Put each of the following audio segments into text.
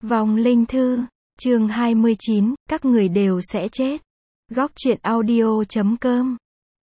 Vong linh thư, chương 29, các người đều sẽ chết. Góc truyện audio.com.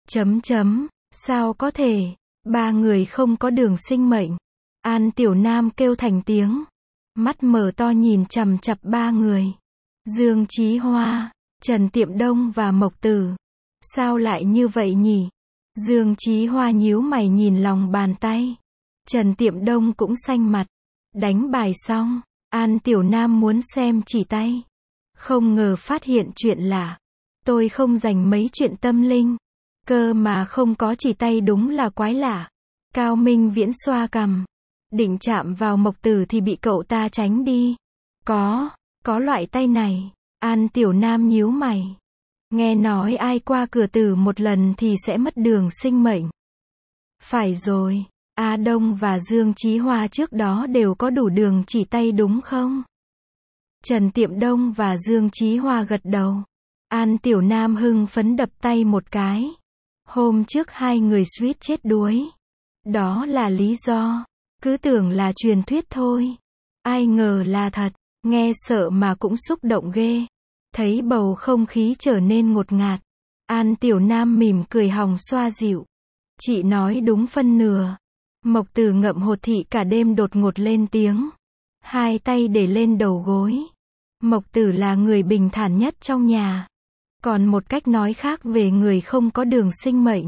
Sao có thể, ba người không có đường sinh mệnh. An Tiểu Nam kêu thành tiếng. Mắt mở to nhìn chằm chặp ba người. Dương Chí Hoa, Trần Tiệm Đông và Mộc Tử. Sao lại như vậy nhỉ? Dương Chí Hoa nhíu mày nhìn lòng bàn tay. Trần Tiệm Đông cũng xanh mặt. Đánh bài xong, An Tiểu Nam muốn xem chỉ tay. Không ngờ phát hiện chuyện lạ. Tôi không dành mấy chuyện tâm linh. Cơ mà không có chỉ tay đúng là quái lạ. Cao Minh Viễn xoa cằm. Định chạm vào Mộc Tử thì bị cậu ta tránh đi. Có loại tay này. An Tiểu Nam nhíu mày. Nghe nói ai qua cửa tử một lần thì sẽ mất đường sinh mệnh. Phải rồi, A Đông và Dương Chí Hoa trước đó đều có đủ đường chỉ tay đúng không? Trần Tiệm Đông và Dương Chí Hoa gật đầu. An Tiểu Nam hưng phấn đập tay một cái. Hôm trước hai người suýt chết đuối. Đó là lý do. Cứ tưởng là truyền thuyết thôi. Ai ngờ là thật. Nghe sợ mà cũng xúc động ghê. Thấy bầu không khí trở nên ngột ngạt. An Tiểu Nam mỉm cười hòng xoa dịu. Chị nói đúng phân nửa. Mộc Tử ngậm hột thị cả đêm đột ngột lên tiếng. Hai tay để lên đầu gối. Mộc Tử là người bình thản nhất trong nhà. Còn một cách nói khác về người không có đường sinh mệnh.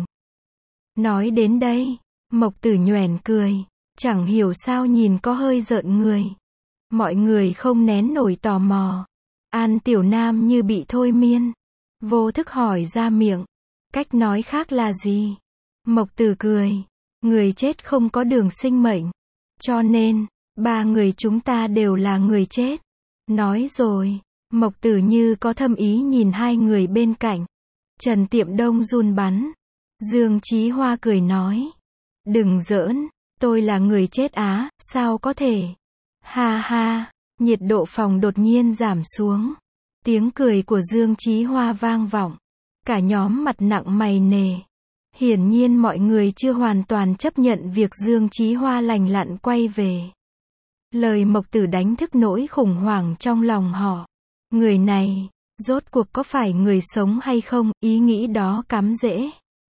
Nói đến đây, Mộc Tử nhoẻn cười. Chẳng hiểu sao nhìn có hơi rợn người. Mọi người không nén nổi tò mò. An Tiểu Nam như bị thôi miên. Vô thức hỏi ra miệng. Cách nói khác là gì? Mộc Tử cười. Người chết không có đường sinh mệnh. Cho nên, ba người chúng ta đều là người chết. Nói rồi, Mộc Tử như có thâm ý nhìn hai người bên cạnh. Trần Tiệm Đông run bắn. Dương Chí Hoa cười nói. Đừng giỡn, tôi là người chết á, sao có thể? Ha ha, nhiệt độ phòng đột nhiên giảm xuống. Tiếng cười của Dương Chí Hoa vang vọng. Cả nhóm mặt nặng mày nề. Hiển nhiên mọi người chưa hoàn toàn chấp nhận việc Dương Chí Hoa lành lặn quay về. Lời Mộc Tử đánh thức nỗi khủng hoảng trong lòng họ. Người này, rốt cuộc có phải người sống hay không, ý nghĩ đó cắm rễ.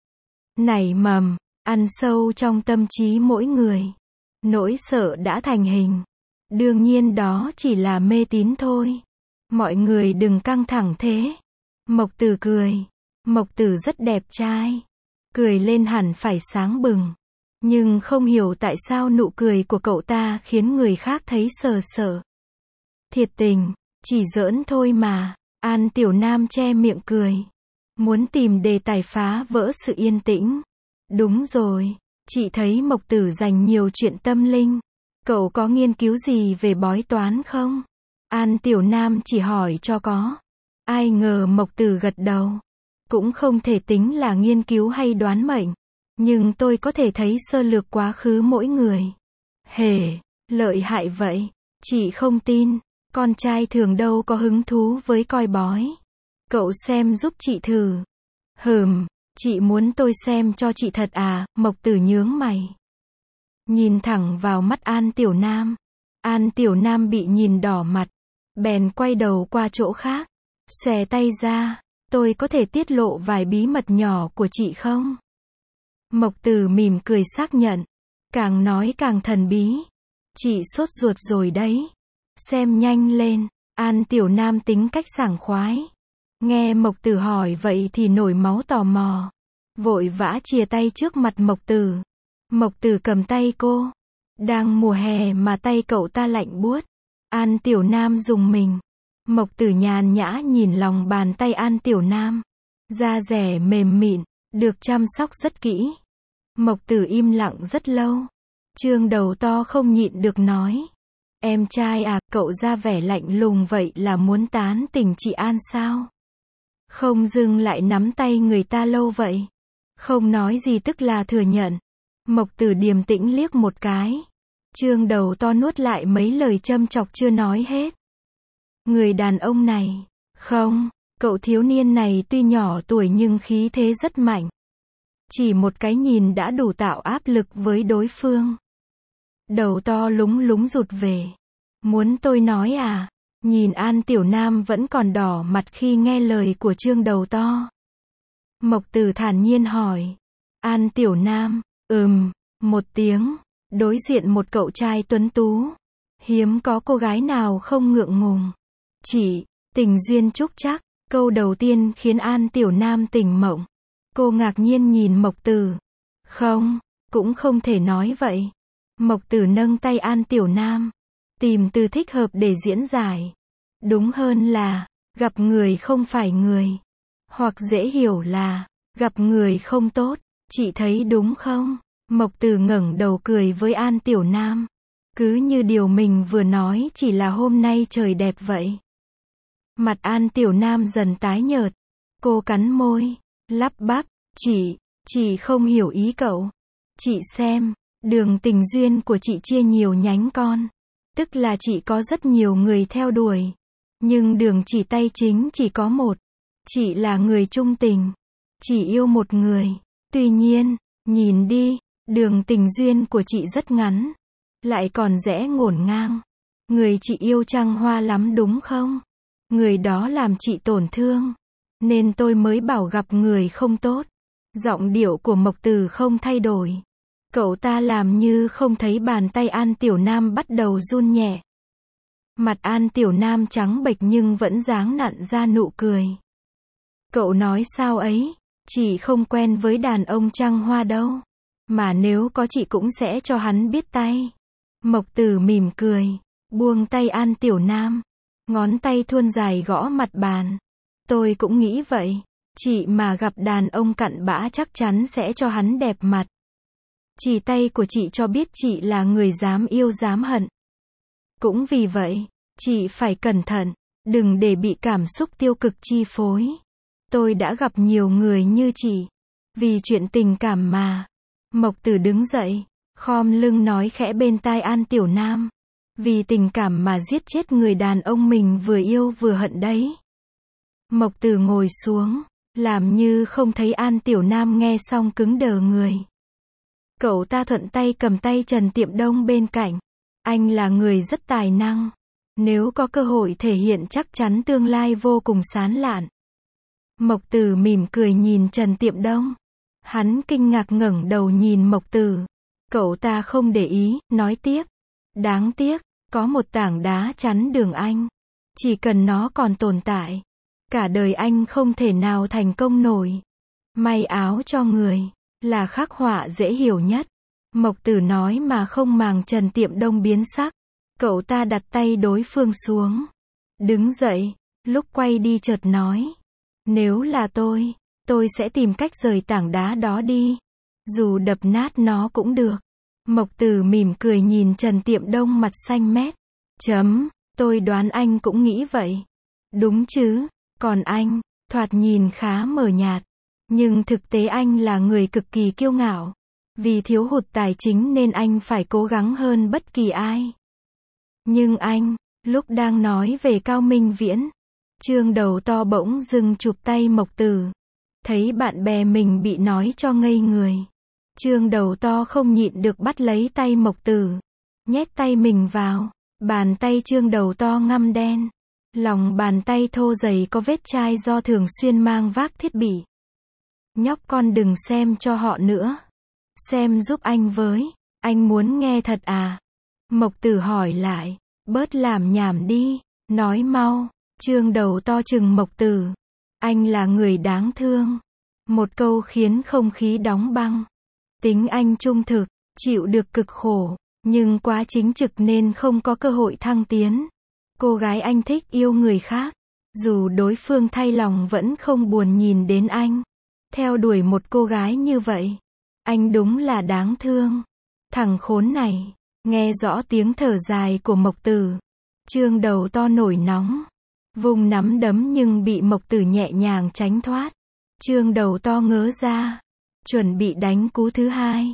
Nảy mầm, ăn sâu trong tâm trí mỗi người. Nỗi sợ đã thành hình. Đương nhiên đó chỉ là mê tín thôi. Mọi người đừng căng thẳng thế. Mộc Tử cười. Mộc Tử rất đẹp trai. Cười lên hẳn phải sáng bừng. Nhưng không hiểu tại sao nụ cười của cậu ta khiến người khác thấy sờ sợ. Thiệt tình, chỉ giỡn thôi mà. An Tiểu Nam che miệng cười. Muốn tìm đề tài phá vỡ sự yên tĩnh. Đúng rồi, chị thấy Mộc Tử dành nhiều chuyện tâm linh. Cậu có nghiên cứu gì về bói toán không? An Tiểu Nam chỉ hỏi cho có. Ai ngờ Mộc Tử gật đầu. Cũng không thể tính là nghiên cứu hay đoán mệnh. Nhưng tôi có thể thấy sơ lược quá khứ mỗi người. Hề, lợi hại vậy. Chị không tin. Con trai thường đâu có hứng thú với coi bói. Cậu xem giúp chị thử. Chị muốn tôi xem cho chị thật à? Mộc Tử nhướng mày. Nhìn thẳng vào mắt An Tiểu Nam. An Tiểu Nam bị nhìn đỏ mặt. Bèn quay đầu qua chỗ khác. Xòe tay ra. Tôi có thể tiết lộ vài bí mật nhỏ của chị không? Mộc Tử mỉm cười xác nhận. Càng nói càng thần bí. Chị sốt ruột rồi đấy. Xem nhanh lên. An Tiểu Nam tính cách sảng khoái. Nghe Mộc Tử hỏi vậy thì nổi máu tò mò. Vội vã chìa tay trước mặt Mộc Tử. Mộc Tử cầm tay cô. Đang mùa hè mà tay cậu ta lạnh buốt. An Tiểu Nam rùng mình. Mộc Tử nhàn nhã nhìn lòng bàn tay An Tiểu Nam. Da dẻ mềm mịn, được chăm sóc rất kỹ. Mộc Tử im lặng rất lâu. Trương Đầu To không nhịn được nói. Em trai à, cậu ra vẻ lạnh lùng vậy là muốn tán tỉnh chị An sao? Không dưng lại nắm tay người ta lâu vậy. Không nói gì tức là thừa nhận. Mộc Tử điềm tĩnh liếc một cái. Trương Đầu To nuốt lại mấy lời châm chọc chưa nói hết. Người đàn ông này, không, cậu thiếu niên này tuy nhỏ tuổi nhưng khí thế rất mạnh. Chỉ một cái nhìn đã đủ tạo áp lực với đối phương. Đầu To lúng lúng rụt về. Muốn tôi nói à? Nhìn An Tiểu Nam vẫn còn đỏ mặt khi nghe lời của Trương Đầu To. Mộc Tử thản nhiên hỏi. An Tiểu Nam, một tiếng, đối diện một cậu trai tuấn tú. Hiếm có cô gái nào không ngượng ngùng. Chỉ, tình duyên chúc chắc, câu đầu tiên khiến An Tiểu Nam tỉnh mộng. Cô ngạc nhiên nhìn Mộc Tử. Không, cũng không thể nói vậy. Mộc Tử nâng tay An Tiểu Nam, tìm từ thích hợp để diễn giải. Đúng hơn là, gặp người không phải người. Hoặc dễ hiểu là, gặp người không tốt. Chị thấy đúng không? Mộc Tử ngẩng đầu cười với An Tiểu Nam. Cứ như điều mình vừa nói chỉ là hôm nay trời đẹp vậy. Mặt An Tiểu Nam dần tái nhợt. Cô cắn môi, lắp bắp, chị không hiểu ý cậu. Chị xem, đường tình duyên của chị chia nhiều nhánh con. Tức là chị có rất nhiều người theo đuổi. Nhưng đường chỉ tay chính chỉ có một. Chị là người trung tình. Chỉ yêu một người. Tuy nhiên, nhìn đi, đường tình duyên của chị rất ngắn. Lại còn rẽ ngổn ngang. Người chị yêu trăng hoa lắm đúng không? Người đó làm chị tổn thương. Nên tôi mới bảo gặp người không tốt. Giọng điệu của Mộc Tử không thay đổi. Cậu ta làm như không thấy bàn tay An Tiểu Nam bắt đầu run nhẹ. Mặt An Tiểu Nam trắng bệch nhưng vẫn dáng nặn ra nụ cười. Cậu nói sao ấy? Chị không quen với đàn ông trăng hoa đâu. Mà nếu có chị cũng sẽ cho hắn biết tay. Mộc Tử mỉm cười, buông tay An Tiểu Nam. Ngón tay thuôn dài gõ mặt bàn. Tôi cũng nghĩ vậy. Chị mà gặp đàn ông cặn bã chắc chắn sẽ cho hắn đẹp mặt. Chỉ tay của chị cho biết chị là người dám yêu dám hận. Cũng vì vậy, chị phải cẩn thận, đừng để bị cảm xúc tiêu cực chi phối. Tôi đã gặp nhiều người như chị. Vì chuyện tình cảm mà. Mộc Tử đứng dậy, khom lưng nói khẽ bên tai An Tiểu Nam. Vì tình cảm mà giết chết người đàn ông mình vừa yêu vừa hận đấy. Mộc Tử ngồi xuống, làm như không thấy An Tiểu Nam nghe xong cứng đờ người. Cậu ta thuận tay cầm tay Trần Tiệm Đông bên cạnh. Anh là người rất tài năng. Nếu có cơ hội thể hiện chắc chắn tương lai vô cùng sáng lạn. Mộc Tử mỉm cười nhìn Trần Tiệm Đông. Hắn kinh ngạc ngẩng đầu nhìn Mộc Tử. Cậu ta không để ý, nói tiếp. Đáng tiếc, có một tảng đá chắn đường anh. Chỉ cần nó còn tồn tại, cả đời anh không thể nào thành công nổi. May áo cho người, là khắc họa dễ hiểu nhất. Mộc Tử nói mà không màng Trần Tiệm Đông biến sắc. Cậu ta đặt tay đối phương xuống. Đứng dậy, lúc quay đi chợt nói. Nếu là tôi sẽ tìm cách rời tảng đá đó đi. Dù đập nát nó cũng được. Mộc Tử mỉm cười nhìn Trần Tiệm Đông mặt xanh mét. Tôi đoán anh cũng nghĩ vậy. Đúng chứ, còn anh, thoạt nhìn khá mờ nhạt. Nhưng thực tế anh là người cực kỳ kiêu ngạo. Vì thiếu hụt tài chính nên anh phải cố gắng hơn bất kỳ ai. Nhưng anh, lúc đang nói về Cao Minh Viễn, Trương Đầu To bỗng dưng chụp tay Mộc Tử. Thấy bạn bè mình bị nói cho ngây người. Trương Đầu To không nhịn được bắt lấy tay Mộc Tử. Nhét tay mình vào. Bàn tay Trương Đầu To ngăm đen. Lòng bàn tay thô dày có vết chai do thường xuyên mang vác thiết bị. Nhóc con đừng xem cho họ nữa. Xem giúp anh với. Anh muốn nghe thật à? Mộc Tử hỏi lại. Bớt làm nhảm đi. Nói mau. Trương Đầu To trừng Mộc Tử. Anh là người đáng thương. Một câu khiến không khí đóng băng. Tính anh trung thực, chịu được cực khổ, nhưng quá chính trực nên không có cơ hội thăng tiến. Cô gái anh thích yêu người khác. Dù đối phương thay lòng vẫn không buồn nhìn đến anh. Theo đuổi một cô gái như vậy. Anh đúng là đáng thương. Thằng khốn này. Nghe rõ tiếng thở dài của Mộc Tử. Trương Đầu To nổi nóng. Vùng nắm đấm nhưng bị Mộc Tử nhẹ nhàng tránh thoát. Trương Đầu To ngớ ra. Chuẩn bị đánh cú thứ hai.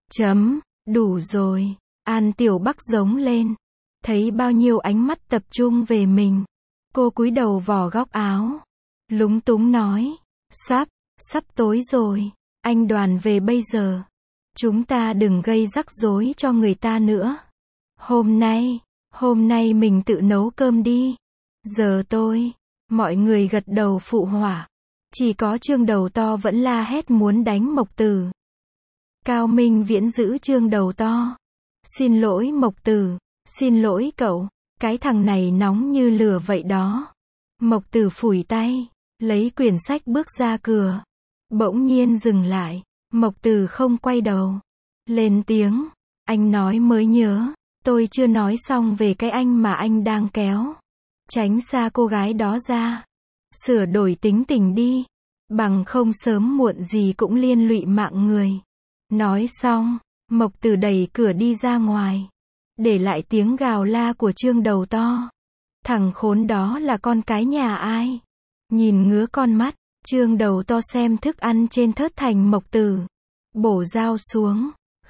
Đủ rồi. An Tiểu Bắc giống lên. Thấy bao nhiêu ánh mắt tập trung về mình. Cô cúi đầu vò góc áo. Lúng túng nói. Sắp tối rồi. Anh Đoàn về bây giờ. Chúng ta đừng gây rắc rối cho người ta nữa. Hôm nay mình tự nấu cơm đi. Giờ tôi. Mọi người gật đầu phụ họa. Chỉ có Trương đầu to vẫn la hét muốn đánh Mộc Tử. Cao Minh Viễn giữ Trương đầu to. Xin lỗi Mộc Tử. Xin lỗi cậu. Cái thằng này nóng như lửa vậy đó. Mộc Tử phủi tay. Lấy quyển sách bước ra cửa. Bỗng nhiên dừng lại. Mộc Tử không quay đầu. Lên tiếng. Anh nói mới nhớ. Tôi chưa nói xong về cái anh mà anh đang kéo. Tránh xa cô gái đó ra. Sửa đổi tính tình đi. Bằng không sớm muộn gì cũng liên lụy mạng người. Nói xong, Mộc Tử đẩy cửa đi ra ngoài. Để lại tiếng gào la của Trương đầu to. Thằng khốn đó là con cái nhà ai? Nhìn ngứa con mắt, Trương đầu to xem thức ăn trên thớt thành Mộc Tử. Bổ dao xuống.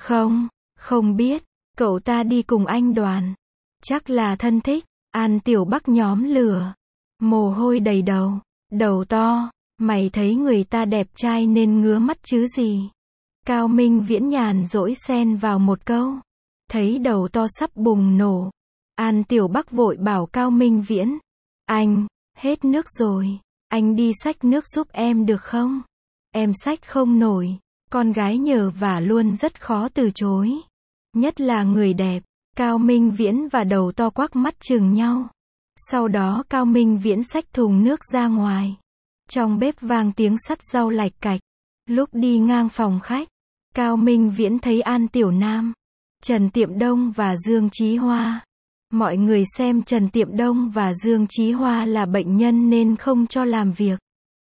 Không biết. Cậu ta đi cùng anh Đoàn. Chắc là thân thích. An Tiểu Bắc nhóm lửa. Mồ hôi đầy đầu. Đầu to. Mày thấy người ta đẹp trai nên ngứa mắt chứ gì? Cao Minh Viễn nhàn rỗi xen vào một câu. Thấy đầu to sắp bùng nổ. An Tiểu Bắc vội bảo Cao Minh Viễn. Anh, hết nước rồi. Anh đi xách nước giúp em được không? Em xách không nổi. Con gái nhờ vả luôn rất khó từ chối. Nhất là người đẹp. Cao Minh Viễn và đầu to quắc mắt chừng nhau. Sau đó Cao Minh Viễn xách thùng nước ra ngoài. Trong bếp vang tiếng sắt rau lạch cạch. Lúc đi ngang phòng khách, Cao Minh Viễn thấy An Tiểu Nam, Trần Tiệm Đông và Dương Chí Hoa. Mọi người xem Trần Tiệm Đông và Dương Chí Hoa là bệnh nhân nên không cho làm việc.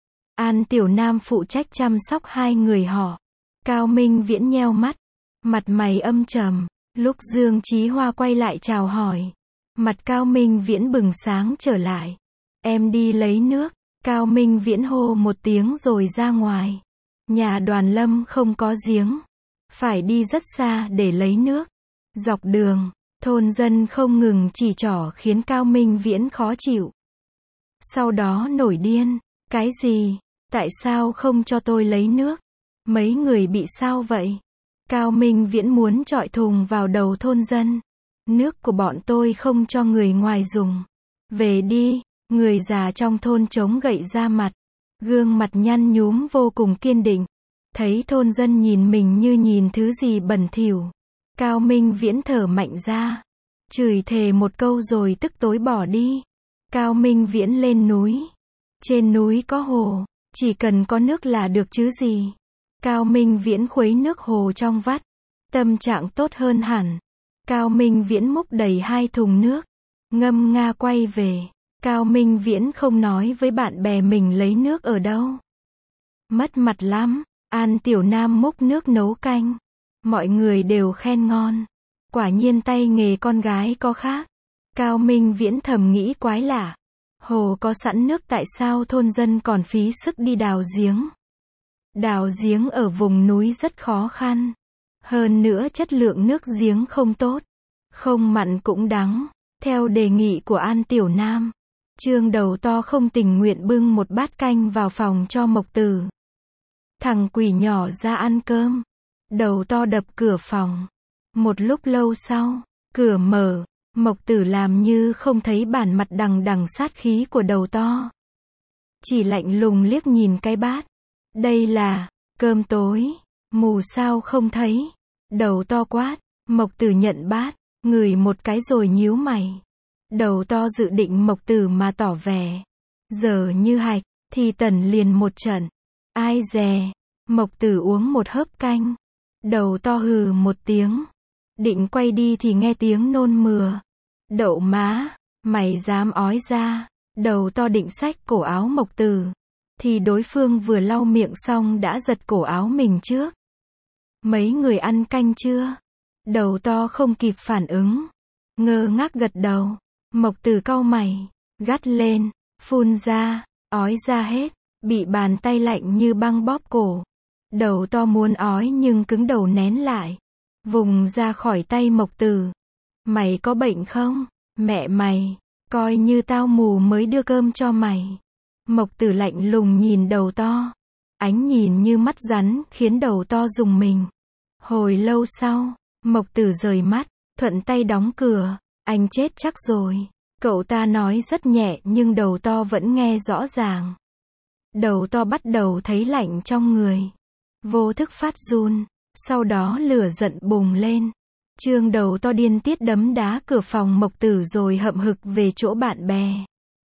An Tiểu Nam phụ trách chăm sóc hai người họ. Cao Minh Viễn nheo mắt, mặt mày âm trầm. Lúc Dương Chí Hoa quay lại chào hỏi, mặt Cao Minh Viễn bừng sáng trở lại. Em đi lấy nước. Cao Minh Viễn hô một tiếng rồi ra ngoài. Nhà Đoàn Lâm không có giếng. Phải đi rất xa để lấy nước. Dọc đường, thôn dân không ngừng chỉ trỏ khiến Cao Minh Viễn khó chịu. Sau đó nổi điên. Cái gì? Tại sao không cho tôi lấy nước? Mấy người bị sao vậy? Cao Minh Viễn muốn chọi thùng vào đầu thôn dân. Nước của bọn tôi không cho người ngoài dùng. Về đi. Người già trong thôn chống gậy ra mặt. Gương mặt nhăn nhúm vô cùng kiên định. Thấy thôn dân nhìn mình như nhìn thứ gì bẩn thỉu. Cao Minh Viễn thở mạnh ra. Chửi thề một câu rồi tức tối bỏ đi. Cao Minh Viễn lên núi. Trên núi có hồ. Chỉ cần có nước là được chứ gì. Cao Minh Viễn khuấy nước hồ trong vắt. Tâm trạng tốt hơn hẳn. Cao Minh Viễn múc đầy 2 thùng nước. Ngâm nga quay về. Cao Minh Viễn không nói với bạn bè mình lấy nước ở đâu. Mất mặt lắm. An Tiểu Nam múc nước nấu canh. Mọi người đều khen ngon. Quả nhiên tay nghề con gái có khác. Cao Minh Viễn thầm nghĩ quái lạ. Hồ có sẵn nước tại sao thôn dân còn phí sức đi đào giếng. Đào giếng ở vùng núi rất khó khăn. Hơn nữa chất lượng nước giếng không tốt. Không mặn cũng đắng. Theo đề nghị của An Tiểu Nam, Trương đầu to không tình nguyện bưng một bát canh vào phòng cho Mộc Tử. Thằng quỷ nhỏ ra ăn cơm. Đầu to đập cửa phòng. Một lúc lâu sau, cửa mở. Mộc Tử làm như không thấy bản mặt đằng đằng sát khí của đầu to. Chỉ lạnh lùng liếc nhìn cái bát. Đây là cơm tối. Mù sao không thấy. Đầu to quát. Mộc Tử nhận bát, ngửi một cái rồi nhíu mày. Đầu to dự định Mộc Tử mà tỏ vẻ dở như hạch, thì tẩn liền một trận. Ai dè. Mộc Tử uống một hớp canh. Đầu to hừ một tiếng. Định quay đi thì nghe tiếng nôn mửa. Đậu má, mày dám ói ra. Đầu to định xách cổ áo Mộc Tử. Thì đối phương vừa lau miệng xong đã giật cổ áo mình trước. Mấy người ăn canh chưa? Đầu to không kịp phản ứng. Ngơ ngác gật đầu. Mộc Tử cau mày. Gắt lên. Phun ra. Ói ra hết. Bị bàn tay lạnh như băng bóp cổ. Đầu to muốn ói nhưng cứng đầu nén lại. Vùng ra khỏi tay Mộc Tử. Mày có bệnh không? Mẹ mày. Coi như tao mù mới đưa cơm cho mày. Mộc Tử lạnh lùng nhìn đầu to. Ánh nhìn như mắt rắn khiến đầu to rùng mình. Hồi lâu sau, Mộc Tử rời mắt, thuận tay đóng cửa. Anh chết chắc rồi. Cậu ta nói rất nhẹ nhưng đầu to vẫn nghe rõ ràng. Đầu to bắt đầu thấy lạnh trong người. Vô thức phát run. Sau đó lửa giận bùng lên. Trương đầu to điên tiết đấm đá cửa phòng Mộc Tử rồi hậm hực về chỗ bạn bè.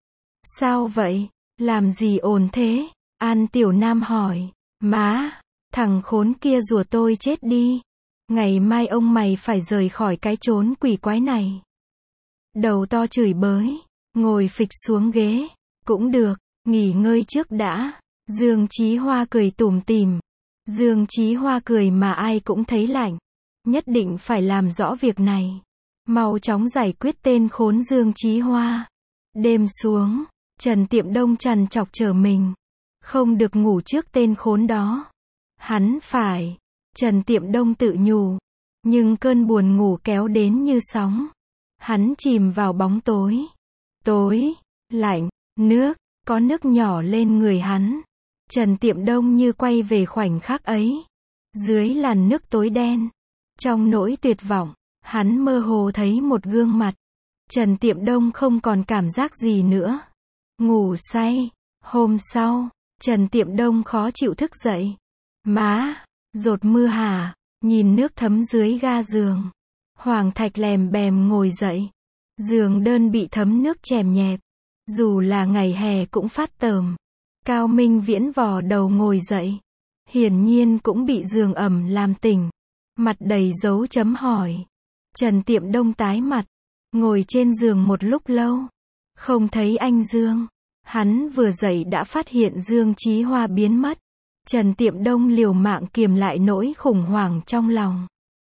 Sao vậy? Làm gì ồn thế? An Tiểu Nam hỏi. Má, thằng khốn kia rủa tôi chết đi. Ngày mai ông mày phải rời khỏi cái chốn quỷ quái này. Đầu to chửi bới. Ngồi phịch xuống ghế. Cũng được, nghỉ ngơi trước đã. Dương Chí Hoa cười tủm tỉm. Dương Chí Hoa cười mà ai cũng thấy lạnh. Nhất định phải làm rõ việc này. Mau chóng giải quyết tên khốn Dương Chí Hoa. Đêm xuống, Trần Tiệm Đông trằn trọc chờ mình. Không được ngủ trước tên khốn đó. Hắn phải. Trần Tiệm Đông tự nhủ. Nhưng cơn buồn ngủ kéo đến như sóng. Hắn chìm vào bóng tối. Tối, lạnh, nước, có nước nhỏ lên người hắn. Trần Tiệm Đông như quay về khoảnh khắc ấy. Dưới làn nước tối đen. Trong nỗi tuyệt vọng, hắn mơ hồ thấy một gương mặt. Trần Tiệm Đông không còn cảm giác gì nữa. Ngủ say. Hôm sau, Trần Tiệm Đông khó chịu thức dậy. Má, dột mưa hả? Nhìn nước thấm dưới ga giường. Hoàng Thạch lèm bèm ngồi dậy. Giường đơn bị thấm nước chèm nhẹp. Dù là ngày hè cũng phát tởm. Cao Minh Viễn vò đầu ngồi dậy. Hiển nhiên cũng bị giường ẩm làm tỉnh. Mặt đầy dấu chấm hỏi. Trần Tiệm Đông tái mặt. Ngồi trên giường một lúc lâu. Không thấy anh Dương. Hắn vừa dậy đã phát hiện Dương Chí Hoa biến mất. Trần Tiệm Đông liều mạng kiềm lại nỗi khủng hoảng trong lòng.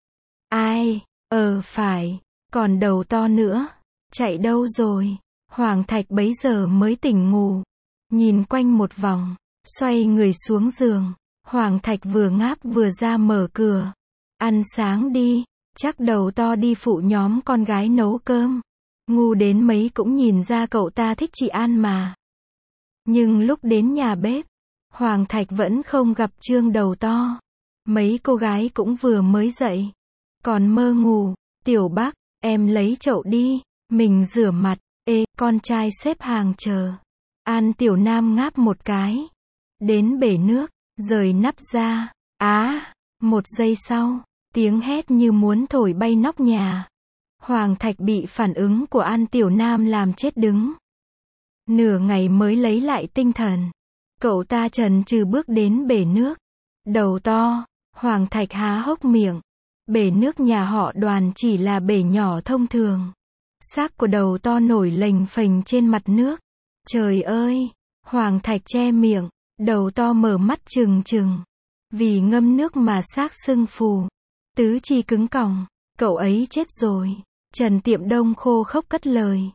Ai? Phải. Còn đầu to nữa. Chạy đâu rồi? Hoàng Thạch bấy giờ mới tỉnh ngủ. Nhìn quanh một vòng. Xoay người xuống giường. Hoàng Thạch vừa ngáp vừa ra mở cửa. Ăn sáng đi. Chắc đầu to đi phụ nhóm con gái nấu cơm. Ngu đến mấy cũng nhìn ra cậu ta thích chị An mà. Nhưng lúc đến nhà bếp, Hoàng Thạch vẫn không gặp Trương đầu to. Mấy cô gái cũng vừa mới dậy. Còn mơ ngủ. Tiểu Bác, em lấy chậu đi. Mình rửa mặt. Con trai xếp hàng chờ. An Tiểu Nam ngáp một cái. Đến bể nước, rời nắp ra. Một giây sau, tiếng hét như muốn thổi bay nóc nhà. Hoàng Thạch bị phản ứng của An Tiểu Nam làm chết đứng. Nửa ngày mới lấy lại tinh thần. Cậu ta chần chừ bước đến bể nước. Đầu to, Hoàng Thạch há hốc miệng. Bể nước nhà họ Đoàn chỉ là bể nhỏ thông thường. Xác của đầu to nổi lềnh phềnh trên mặt nước. Trời ơi! Hoàng Thạch che miệng. Đầu to mở mắt trừng trừng. Vì ngâm nước mà xác sưng phù. Tứ chi cứng còng. Cậu ấy chết rồi. Trần Tiệm Đông khô khốc cất lời.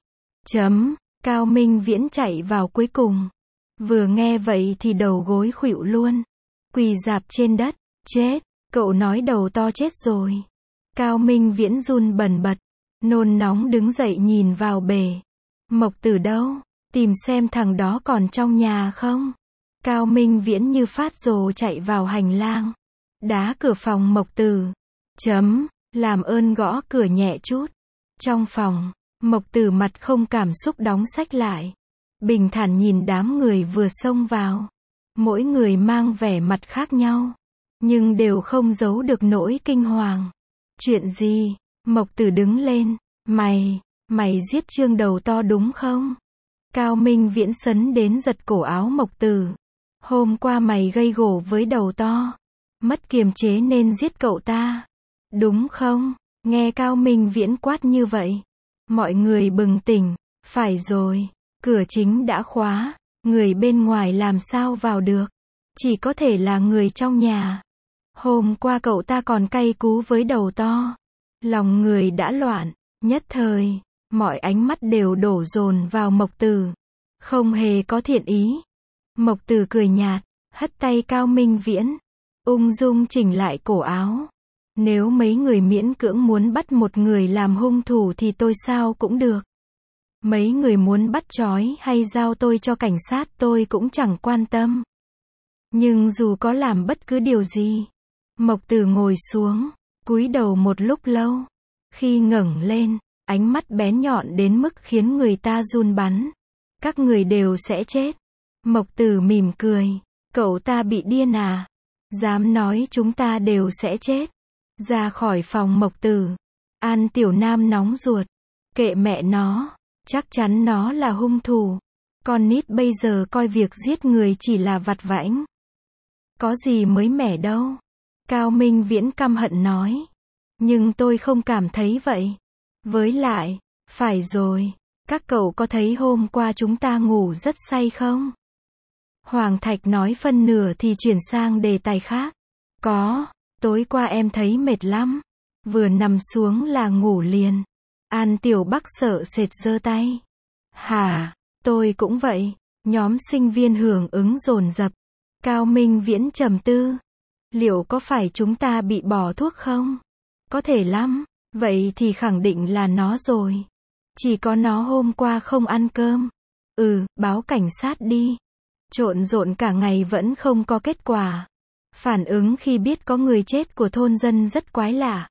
Cao Minh Viễn chạy vào cuối cùng. Vừa nghe vậy thì đầu gối khuỵu luôn. Quỳ rạp trên đất. Chết. Cậu nói đầu to chết rồi. Cao Minh Viễn run bần bật. Nôn nóng đứng dậy nhìn vào bể. Mộc Tử đâu? Tìm xem thằng đó còn trong nhà không? Cao Minh Viễn như phát rồ chạy vào hành lang. Đá cửa phòng Mộc Tử. Làm ơn gõ cửa nhẹ chút. Trong phòng, Mộc Tử mặt không cảm xúc đóng sách lại. Bình thản nhìn đám người vừa xông vào. Mỗi người mang vẻ mặt khác nhau. Nhưng đều không giấu được nỗi kinh hoàng. Chuyện gì? Mộc Tử đứng lên. Mày giết Trương đầu to đúng không? Cao Minh Viễn sấn đến giật cổ áo Mộc Tử. Hôm qua mày gây gổ với đầu to. Mất kiềm chế nên giết cậu ta. Đúng không? Nghe Cao Minh Viễn quát như vậy. Mọi người bừng tỉnh. Phải rồi. Cửa chính đã khóa. Người bên ngoài làm sao vào được. Chỉ có thể là người trong nhà. Hôm qua cậu ta còn cay cú với đầu to. Lòng người đã loạn. Nhất thời, mọi ánh mắt đều đổ dồn vào Mộc Tử. Không hề có thiện ý. Mộc Tử cười nhạt, hất tay Cao Minh Viễn. Ung dung chỉnh lại cổ áo. Nếu mấy người miễn cưỡng muốn bắt một người làm hung thủ thì tôi sao cũng được. Mấy người muốn bắt trói hay giao tôi cho cảnh sát tôi cũng chẳng quan tâm. Nhưng dù có làm bất cứ điều gì. Mộc Tử ngồi xuống, cúi đầu một lúc lâu. Khi ngẩng lên, ánh mắt bén nhọn đến mức khiến người ta run bắn. Các người đều sẽ chết. Mộc Tử mỉm cười. Cậu ta bị điên à? Dám nói chúng ta đều sẽ chết. Ra khỏi phòng Mộc Tử. An Tiểu Nam nóng ruột. Kệ mẹ nó. Chắc chắn nó là hung thủ. Con nít bây giờ coi việc giết người chỉ là vặt vãnh. Có gì mới mẻ đâu. Cao Minh Viễn căm hận nói. Nhưng tôi không cảm thấy vậy. Với lại, phải rồi, các cậu có thấy hôm qua chúng ta ngủ rất say không? Hoàng Thạch nói phân nửa thì chuyển sang đề tài khác. Có, tối qua em thấy mệt lắm. Vừa nằm xuống là ngủ liền. An Tiểu Bắc sợ sệt giơ tay. Hả, tôi cũng vậy. Nhóm sinh viên hưởng ứng dồn dập. Cao Minh Viễn trầm tư. Liệu có phải chúng ta bị bỏ thuốc không? Có thể lắm. Vậy thì khẳng định là nó rồi. Chỉ có nó hôm qua không ăn cơm. Báo cảnh sát đi. Trộn rộn cả ngày vẫn không có kết quả. Phản ứng khi biết có người chết của thôn dân rất quái lạ.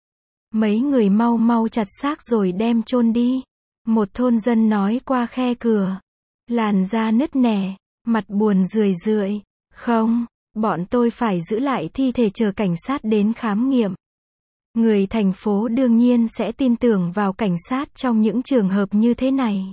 Mấy người mau mau chặt xác rồi đem chôn đi. Một thôn dân nói qua khe cửa. Làn da nứt nẻ, mặt buồn rười rượi. Không, bọn tôi phải giữ lại thi thể chờ cảnh sát đến khám nghiệm. Người thành phố đương nhiên sẽ tin tưởng vào cảnh sát trong những trường hợp như thế này.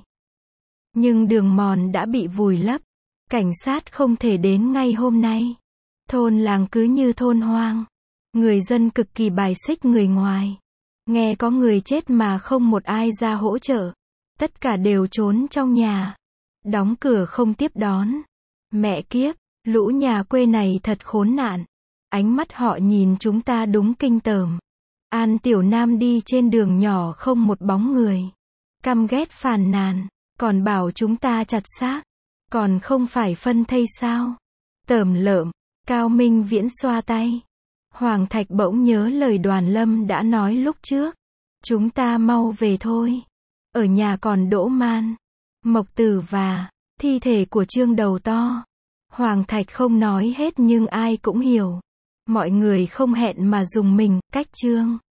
Nhưng đường mòn đã bị vùi lấp. Cảnh sát không thể đến ngay hôm nay. Thôn làng cứ như thôn hoang. Người dân cực kỳ bài xích người ngoài. Nghe có người chết mà không một ai ra hỗ trợ. Tất cả đều trốn trong nhà. Đóng cửa không tiếp đón. Mẹ kiếp, lũ nhà quê này thật khốn nạn. Ánh mắt họ nhìn chúng ta đúng kinh tởm. An Tiểu Nam đi trên đường nhỏ không một bóng người. Căm ghét phàn nàn. Còn bảo chúng ta chặt xác. Còn không phải phân thây sao? Tởm lợm. Cao Minh Viễn xoa tay. Hoàng Thạch bỗng nhớ lời Đoàn Lâm đã nói lúc trước. Chúng ta mau về thôi. Ở nhà còn Đỗ Man, Mộc Tử và thi thể của Trương Đầu To. Hoàng Thạch không nói hết nhưng ai cũng hiểu. Mọi người không hẹn mà dùng mình, cách Trương.